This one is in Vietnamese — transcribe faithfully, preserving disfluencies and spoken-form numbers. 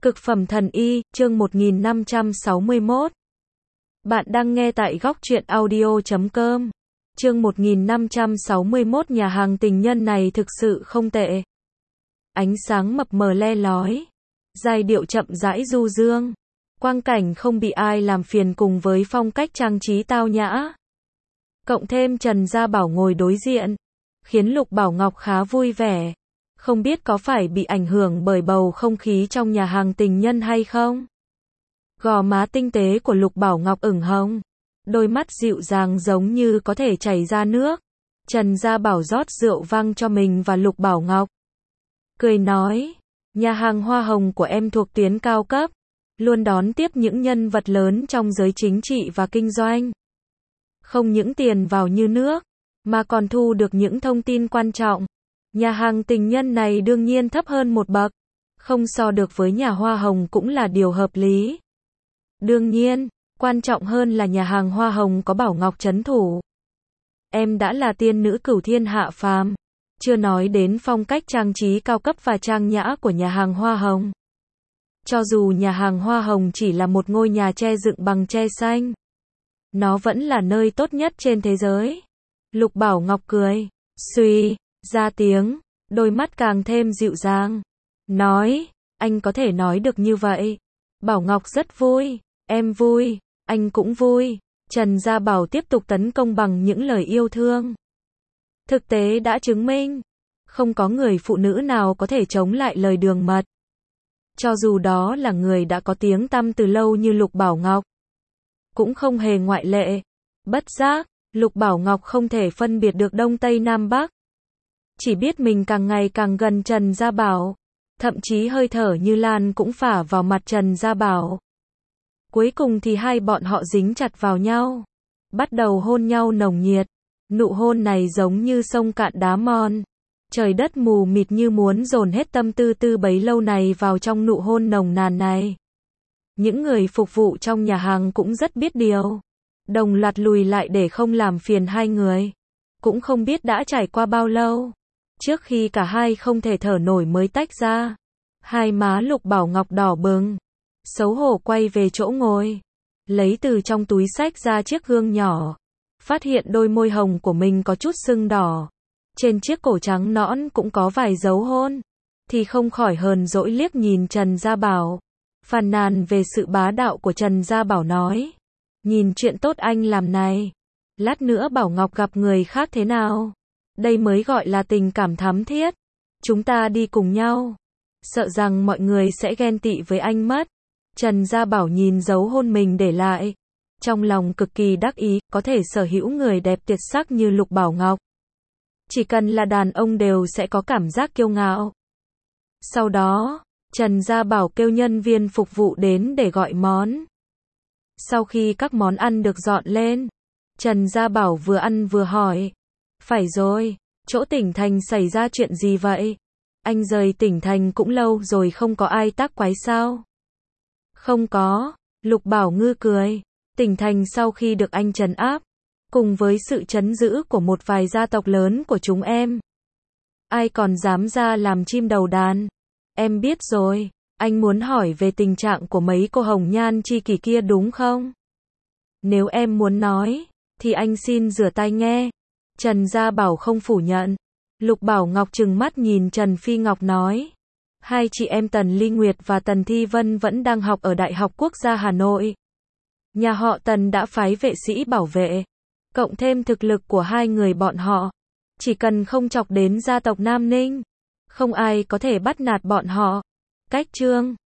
Cực phẩm thần y, chương một nghìn năm trăm sáu mươi mốt. Bạn đang nghe tại góc truyện audio chấm com. Chương một nghìn năm trăm sáu mươi mốt. Nhà hàng tình nhân này thực sự không tệ. Ánh sáng mập mờ le lói, giai điệu chậm rãi du dương, quang cảnh không bị ai làm phiền cùng với phong cách trang trí tao nhã. Cộng thêm Trần Gia Bảo ngồi đối diện, khiến Lục Bảo Ngọc khá vui vẻ. Không biết có phải bị ảnh hưởng bởi bầu không khí trong nhà hàng tình nhân hay không? Gò má tinh tế của Lục Bảo Ngọc ửng hồng, đôi mắt dịu dàng giống như có thể chảy ra nước. Trần Gia Bảo rót rượu vang cho mình và Lục Bảo Ngọc. Cười nói, nhà hàng Hoa Hồng của em thuộc tuyến cao cấp, luôn đón tiếp những nhân vật lớn trong giới chính trị và kinh doanh. Không những tiền vào như nước, mà còn thu được những thông tin quan trọng. Nhà hàng tình nhân này đương nhiên thấp hơn một bậc, không so được với nhà Hoa Hồng cũng là điều hợp lý. Đương nhiên, quan trọng hơn là nhà hàng Hoa Hồng có Bảo Ngọc trấn thủ. Em đã là tiên nữ cửu thiên hạ phàm, chưa nói đến phong cách trang trí cao cấp và trang nhã của nhà hàng Hoa Hồng. Cho dù nhà hàng Hoa Hồng chỉ là một ngôi nhà tre dựng bằng tre xanh, nó vẫn là nơi tốt nhất trên thế giới. Lục Bảo Ngọc cười, suy ra tiếng, đôi mắt càng thêm dịu dàng. Nói, anh có thể nói được như vậy. Bảo Ngọc rất vui, em vui, anh cũng vui. Trần Gia Bảo tiếp tục tấn công bằng những lời yêu thương. Thực tế đã chứng minh, không có người phụ nữ nào có thể chống lại lời đường mật. Cho dù đó là người đã có tiếng tăm từ lâu như Lục Bảo Ngọc, cũng không hề ngoại lệ. Bất giác, Lục Bảo Ngọc không thể phân biệt được Đông Tây Nam Bắc. Chỉ biết mình càng ngày càng gần Trần Gia Bảo, thậm chí hơi thở như lan cũng phả vào mặt Trần Gia Bảo. Cuối cùng thì hai bọn họ dính chặt vào nhau, bắt đầu hôn nhau nồng nhiệt. Nụ hôn này giống như sông cạn đá mòn, trời đất mù mịt như muốn dồn hết tâm tư tư bấy lâu này vào trong nụ hôn nồng nàn này. Những người phục vụ trong nhà hàng cũng rất biết điều, đồng loạt lùi lại để không làm phiền hai người. Cũng không biết đã trải qua bao lâu, trước khi cả hai không thể thở nổi mới tách ra. Hai má Lục Bảo Ngọc đỏ bừng, xấu hổ quay về chỗ ngồi, lấy từ trong túi xách ra chiếc gương nhỏ, phát hiện đôi môi hồng của mình có chút sưng đỏ, trên chiếc cổ trắng nõn cũng có vài dấu hôn, thì không khỏi hờn dỗi liếc nhìn Trần Gia Bảo, phàn nàn về sự bá đạo của Trần Gia Bảo nói, nhìn chuyện tốt anh làm này, lát nữa Bảo Ngọc gặp người khác thế nào? Đây mới gọi là tình cảm thắm thiết. Chúng ta đi cùng nhau, sợ rằng mọi người sẽ ghen tị với anh mất. Trần Gia Bảo nhìn dấu hôn mình để lại, trong lòng cực kỳ đắc ý, có thể sở hữu người đẹp tuyệt sắc như Lục Bảo Ngọc. Chỉ cần là đàn ông đều sẽ có cảm giác kiêu ngạo. Sau đó, Trần Gia Bảo kêu nhân viên phục vụ đến để gọi món. Sau khi các món ăn được dọn lên, Trần Gia Bảo vừa ăn vừa hỏi, phải rồi, chỗ tỉnh thành xảy ra chuyện gì vậy? Anh rời tỉnh thành cũng lâu rồi không có ai tác quái sao? Không có, Lục Bảo Ngư cười, tỉnh thành sau khi được anh trấn áp, cùng với sự trấn giữ của một vài gia tộc lớn của chúng em, ai còn dám ra làm chim đầu đàn? Em biết rồi, anh muốn hỏi về tình trạng của mấy cô hồng nhan chi kỷ kia đúng không? Nếu em muốn nói, thì anh xin rửa tai nghe. Trần Gia Bảo không phủ nhận. Lục Bảo Ngọc trừng mắt nhìn Trần Phi Ngọc nói, hai chị em Tần Ly Nguyệt và Tần Thi Vân vẫn đang học ở Đại học Quốc gia Hà Nội. Nhà họ Tần đã phái vệ sĩ bảo vệ, cộng thêm thực lực của hai người bọn họ, chỉ cần không chọc đến gia tộc Nam Ninh, không ai có thể bắt nạt bọn họ. Cách chương